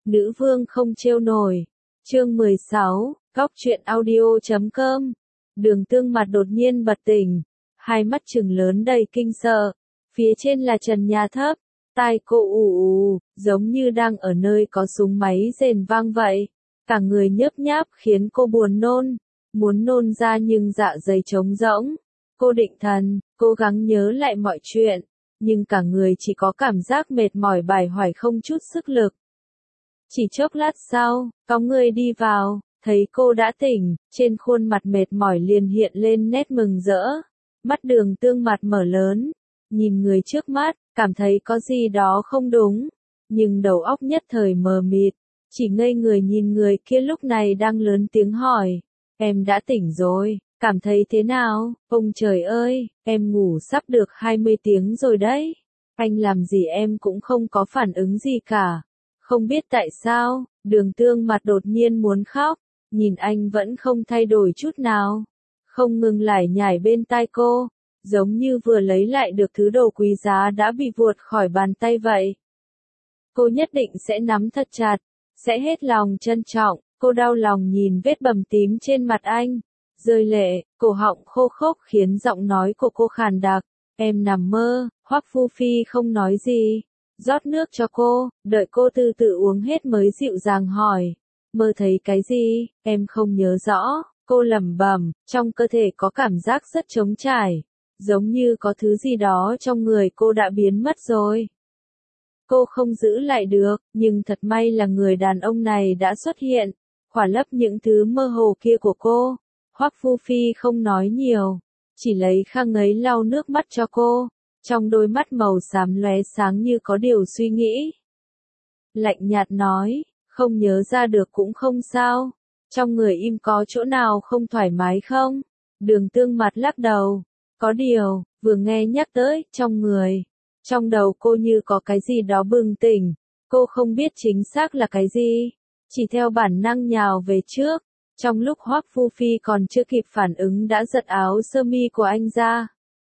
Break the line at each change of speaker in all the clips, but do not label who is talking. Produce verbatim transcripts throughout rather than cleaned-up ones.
Nữ vương không trêu nổi. Chương mười sáu, Góc truyện audio chấm com. Đường Tương mặt đột nhiên bật tỉnh, hai mắt trừng lớn đầy kinh sợ. Phía trên là trần nhà thấp, tai cô ù ù, giống như đang ở nơi có súng máy rền vang vậy. Cả người nhớp nháp khiến cô buồn nôn, muốn nôn ra nhưng dạ dày trống rỗng. Cô định thần, cố gắng nhớ lại mọi chuyện, nhưng cả người chỉ có cảm giác mệt mỏi bải hoài không chút sức lực. Chỉ chốc lát sau, có người đi vào, thấy cô đã tỉnh, trên khuôn mặt mệt mỏi liền hiện lên nét mừng rỡ. Mắt Đường Tương mặt mở lớn, nhìn người trước mắt, cảm thấy có gì đó không đúng, nhưng đầu óc nhất thời mờ mịt, chỉ ngây người nhìn người kia lúc này đang lớn tiếng hỏi, em đã tỉnh rồi, cảm thấy thế nào? Ông trời ơi, em ngủ sắp được hai mươi tiếng rồi đấy, anh làm gì em cũng không có phản ứng gì cả. Không biết tại sao, Đường Tương mặt đột nhiên muốn khóc, nhìn anh vẫn không thay đổi chút nào, không ngừng lải nhải bên tai cô, giống như vừa lấy lại được thứ đồ quý giá đã bị vuột khỏi bàn tay vậy. Cô nhất định sẽ nắm thật chặt, sẽ hết lòng trân trọng. Cô đau lòng nhìn vết bầm tím trên mặt anh, rơi lệ, cổ họng khô khốc khiến giọng nói của cô khàn đặc. Em nằm mơ. Hoắc Phu Phi không nói gì, rót nước cho cô, đợi cô từ từ uống hết mới dịu dàng hỏi, mơ thấy cái gì? Em không nhớ rõ. Cô lẩm bẩm, trong cơ thể có cảm giác rất trống trải, giống như có thứ gì đó trong người cô đã biến mất rồi. Cô không giữ lại được, nhưng thật may là người đàn ông này đã xuất hiện, khỏa lấp những thứ mơ hồ kia của cô. Hoắc Phu Phi không nói nhiều, chỉ lấy khăn ấy lau nước mắt cho cô, trong đôi mắt màu xám lóe sáng như có điều suy nghĩ. Lạnh nhạt nói, không nhớ ra được cũng không sao, trong người im có chỗ nào không thoải mái không? Đường Tương mặt lắc đầu, có điều, vừa nghe nhắc tới, trong người, trong đầu cô như có cái gì đó bừng tỉnh, cô không biết chính xác là cái gì, chỉ theo bản năng nhào về trước, trong lúc Hoắc Phu Phi còn chưa kịp phản ứng đã giật áo sơ mi của anh ra.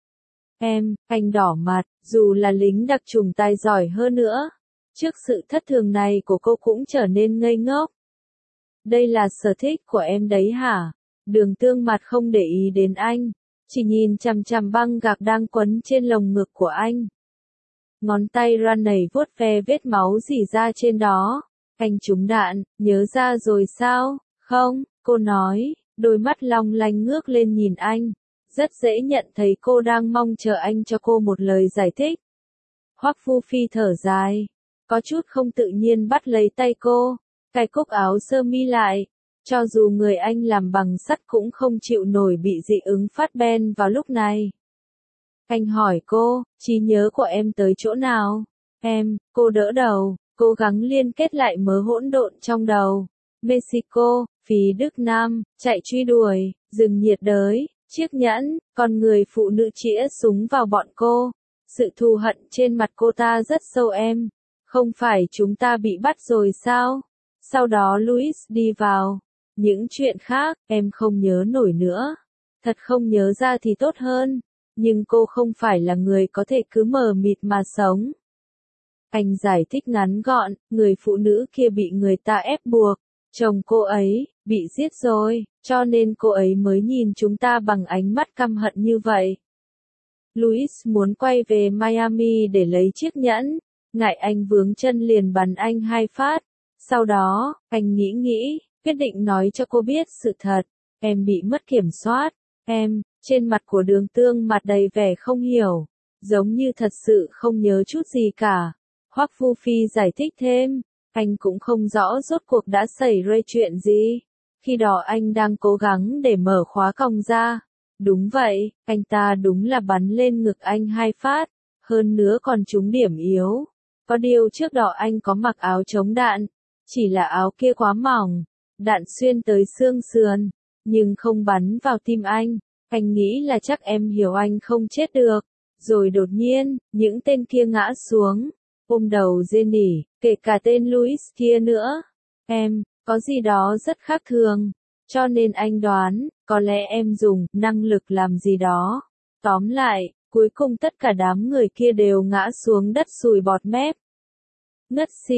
Em, anh đỏ mặt, dù là lính đặc chủng tài giỏi hơn nữa, trước sự thất thường này của cô cũng trở nên ngây ngốc. Đây là sở thích của em đấy hả? Đường Tương mặt không để ý đến anh, chỉ nhìn chằm chằm băng gạc đang quấn trên lồng ngực của anh. Ngón tay ran nảy vuốt ve vết máu rỉ ra trên đó. Anh trúng đạn, nhớ ra rồi sao? Không, cô nói, đôi mắt long lanh ngước lên nhìn anh. Rất dễ nhận thấy cô đang mong chờ anh cho cô một lời giải thích. Hoắc Phu Phi thở dài, có chút không tự nhiên bắt lấy tay cô, cài cúc áo sơ mi lại. Cho dù người anh làm bằng sắt cũng không chịu nổi bị dị ứng phát ban vào lúc này. Anh hỏi cô, trí nhớ của em tới chỗ nào? Em, cô đỡ đầu, cố gắng liên kết lại mớ hỗn độn trong đầu. Mexico, phí Đức Nam, chạy truy đuổi, rừng nhiệt đới, chiếc nhẫn, con người phụ nữ chĩa súng vào bọn cô. Sự thù hận trên mặt cô ta rất sâu em. Không phải chúng ta bị bắt rồi sao? Sau đó Louis đi vào. Những chuyện khác, em không nhớ nổi nữa. Thật không nhớ ra thì tốt hơn. Nhưng cô không phải là người có thể cứ mờ mịt mà sống. Anh giải thích ngắn gọn, người phụ nữ kia bị người ta ép buộc. Chồng cô ấy, bị giết rồi, cho nên cô ấy mới nhìn chúng ta bằng ánh mắt căm hận như vậy. Louis muốn quay về Miami để lấy chiếc nhẫn, ngại anh vướng chân liền bắn anh hai phát. Sau đó, anh nghĩ nghĩ, quyết định nói cho cô biết sự thật, em bị mất kiểm soát, em, trên mặt của Đường Tương mặt đầy vẻ không hiểu, giống như thật sự không nhớ chút gì cả. Hoắc Phu Phi giải thích thêm, anh cũng không rõ rốt cuộc đã xảy ra chuyện gì. Khi đó anh đang cố gắng để mở khóa còng ra. Đúng vậy, anh ta đúng là bắn lên ngực anh hai phát, hơn nữa còn trúng điểm yếu. Có điều trước đó anh có mặc áo chống đạn, chỉ là áo kia quá mỏng, đạn xuyên tới xương sườn, nhưng không bắn vào tim anh. Anh nghĩ là chắc em hiểu anh không chết được. Rồi đột nhiên, những tên kia ngã xuống, ôm đầu rên nỉ, kể cả tên Louis kia nữa. Em, có gì đó rất khác thường, cho nên anh đoán, có lẽ em dùng năng lực làm gì đó. Tóm lại, cuối cùng tất cả đám người kia đều ngã xuống đất sùi bọt mép. Ngất xỉu,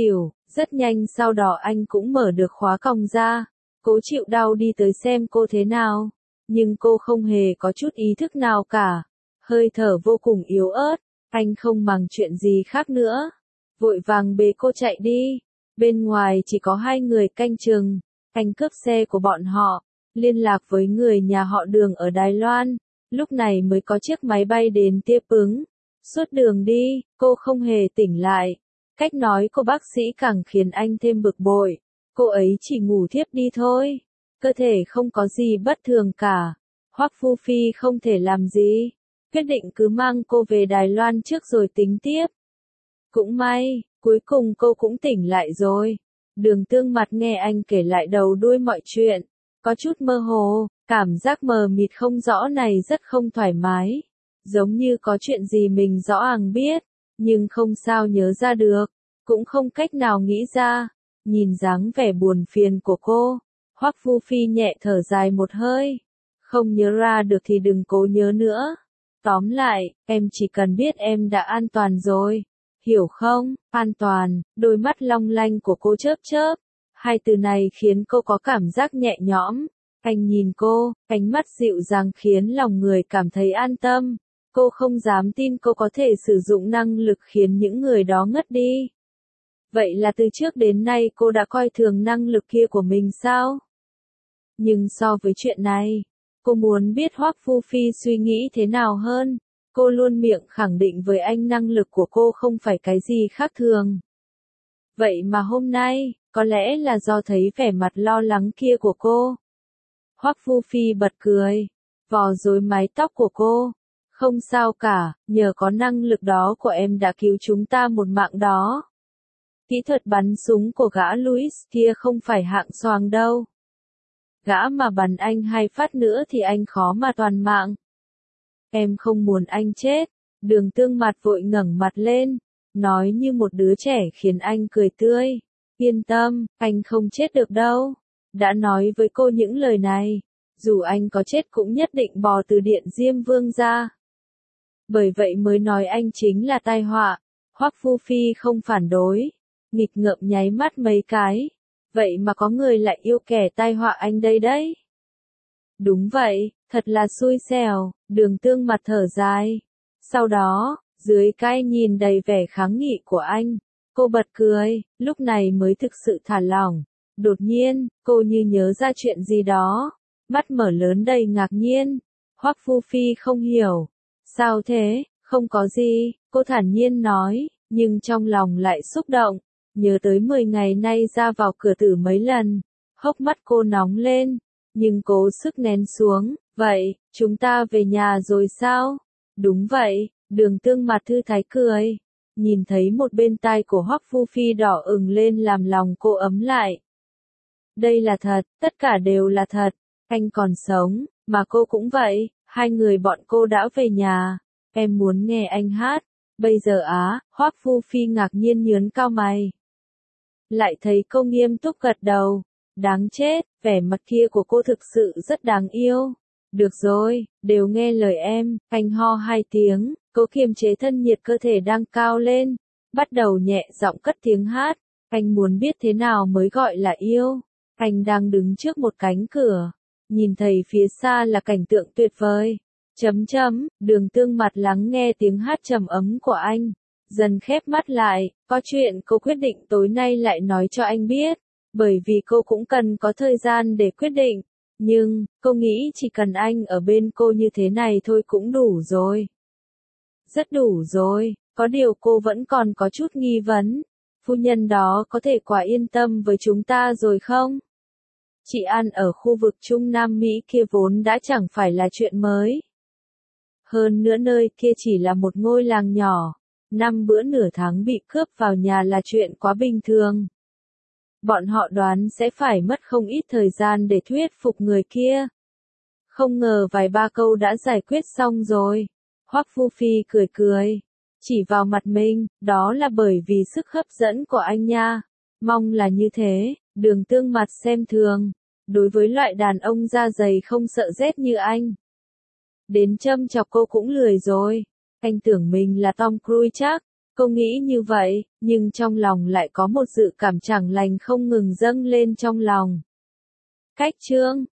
Rất nhanh sau đó anh cũng mở được khóa còng ra, cố chịu đau đi tới xem cô thế nào. Nhưng cô không hề có chút ý thức nào cả, hơi thở vô cùng yếu ớt, anh không màng chuyện gì khác nữa. Vội vàng bế cô chạy đi, bên ngoài chỉ có hai người canh chừng, anh cướp xe của bọn họ, liên lạc với người nhà họ Đường ở Đài Loan, lúc này mới có chiếc máy bay đến tiếp ứng. Suốt đường đi, cô không hề tỉnh lại. Cách nói của bác sĩ càng khiến anh thêm bực bội. Cô ấy chỉ ngủ thiếp đi thôi. Cơ thể không có gì bất thường cả. Hoắc Phu Phi không thể làm gì. Quyết định cứ mang cô về Đài Loan trước rồi tính tiếp. Cũng may, cuối cùng cô cũng tỉnh lại rồi. Đường Tương Mặt nghe anh kể lại đầu đuôi mọi chuyện. Có chút mơ hồ, cảm giác mờ mịt không rõ này rất không thoải mái. Giống như có chuyện gì mình rõ ràng biết, nhưng không sao nhớ ra được, cũng không cách nào nghĩ ra. Nhìn dáng vẻ buồn phiền của cô, Hoắc Phu Phi nhẹ thở dài một hơi. Không nhớ ra được thì đừng cố nhớ nữa. Tóm lại, em chỉ cần biết em đã an toàn rồi. Hiểu không? An toàn, đôi mắt long lanh của cô chớp chớp. Hai từ này khiến cô có cảm giác nhẹ nhõm. Anh nhìn cô, ánh mắt dịu dàng khiến lòng người cảm thấy an tâm. Cô không dám tin cô có thể sử dụng năng lực khiến những người đó ngất đi. Vậy là từ trước đến nay cô đã coi thường năng lực kia của mình sao? Nhưng so với chuyện này, cô muốn biết Hoắc Phu Phi suy nghĩ thế nào hơn. Cô luôn miệng khẳng định với anh năng lực của cô không phải cái gì khác thường. Vậy mà hôm nay, có lẽ là do thấy vẻ mặt lo lắng kia của cô. Hoắc Phu Phi bật cười, vò rối mái tóc của cô. Không sao cả, nhờ có năng lực đó của em đã cứu chúng ta một mạng đó. Kỹ thuật bắn súng của gã Louis kia không phải hạng xoàng đâu. Gã mà bắn anh hai phát nữa thì anh khó mà toàn mạng. Em không muốn anh chết. Đường Tương Mặt vội ngẩng mặt lên, nói như một đứa trẻ khiến anh cười tươi. Yên tâm, anh không chết được đâu. Đã nói với cô những lời này, dù anh có chết cũng nhất định bò từ Điện Diêm Vương ra. Bởi vậy mới nói anh chính là tai họa. Hoắc Phu Phi không phản đối, nghịch ngợm nháy mắt mấy cái. Vậy mà có người lại yêu kẻ tai họa anh đây đấy. Đúng vậy, thật là xui xẻo. Đường Tương Mặt thở dài. Sau đó, dưới cái nhìn đầy vẻ kháng nghị của anh, cô bật cười, lúc này mới thực sự thả lỏng. Đột nhiên, cô như nhớ ra chuyện gì đó, mắt mở lớn đầy ngạc nhiên. Hoắc Phu Phi không hiểu. Sao thế? Không có gì, cô thản nhiên nói, nhưng trong lòng lại xúc động. Nhớ tới mười ngày nay ra vào cửa tử mấy lần, hốc mắt cô nóng lên, nhưng cố sức nén xuống. Vậy, chúng ta về nhà rồi sao? Đúng vậy, Đường Tương Mặt thư thái cười. Nhìn thấy một bên tai của Hoắc Phu Phi đỏ ửng lên làm lòng cô ấm lại. Đây là thật, tất cả đều là thật. Anh còn sống, mà cô cũng vậy. Hai người bọn cô đã về nhà. Em muốn nghe anh hát. Bây giờ á, Hoắc Phu Phi ngạc nhiên nhướng cao mày. Lại thấy cô nghiêm túc gật đầu. Đáng chết, vẻ mặt kia của cô thực sự rất đáng yêu. Được rồi, đều nghe lời em. Anh ho hai tiếng, cố kiềm chế thân nhiệt cơ thể đang cao lên. Bắt đầu nhẹ giọng cất tiếng hát. Anh muốn biết thế nào mới gọi là yêu. Anh đang đứng trước một cánh cửa. Nhìn thấy phía xa là cảnh tượng tuyệt vời. Chấm chấm, Đường Tương Mặt lắng nghe tiếng hát trầm ấm của anh. Dần khép mắt lại, có chuyện cô quyết định tối nay lại nói cho anh biết. Bởi vì cô cũng cần có thời gian để quyết định. Nhưng, cô nghĩ chỉ cần anh ở bên cô như thế này thôi cũng đủ rồi. Rất đủ rồi, có điều cô vẫn còn có chút nghi vấn. Phu nhân đó có thể quá yên tâm với chúng ta rồi không? Chị ăn ở khu vực Trung Nam Mỹ kia vốn đã chẳng phải là chuyện mới. Hơn nữa nơi kia chỉ là một ngôi làng nhỏ. Năm bữa nửa tháng bị cướp vào nhà là chuyện quá bình thường. Bọn họ đoán sẽ phải mất không ít thời gian để thuyết phục người kia. Không ngờ vài ba câu đã giải quyết xong rồi. Hoắc Phu Phi cười cười. Chỉ vào mặt mình, đó là bởi vì sức hấp dẫn của anh nha. Mong là như thế. Đường Tương Mặt xem thường. Đối với loại đàn ông da dày không sợ rét như anh. Đến châm chọc cô cũng lười rồi. Anh tưởng mình là Tom Cruise chắc. Cô nghĩ như vậy, nhưng trong lòng lại có một dự cảm chẳng lành không ngừng dâng lên trong lòng. Cách chương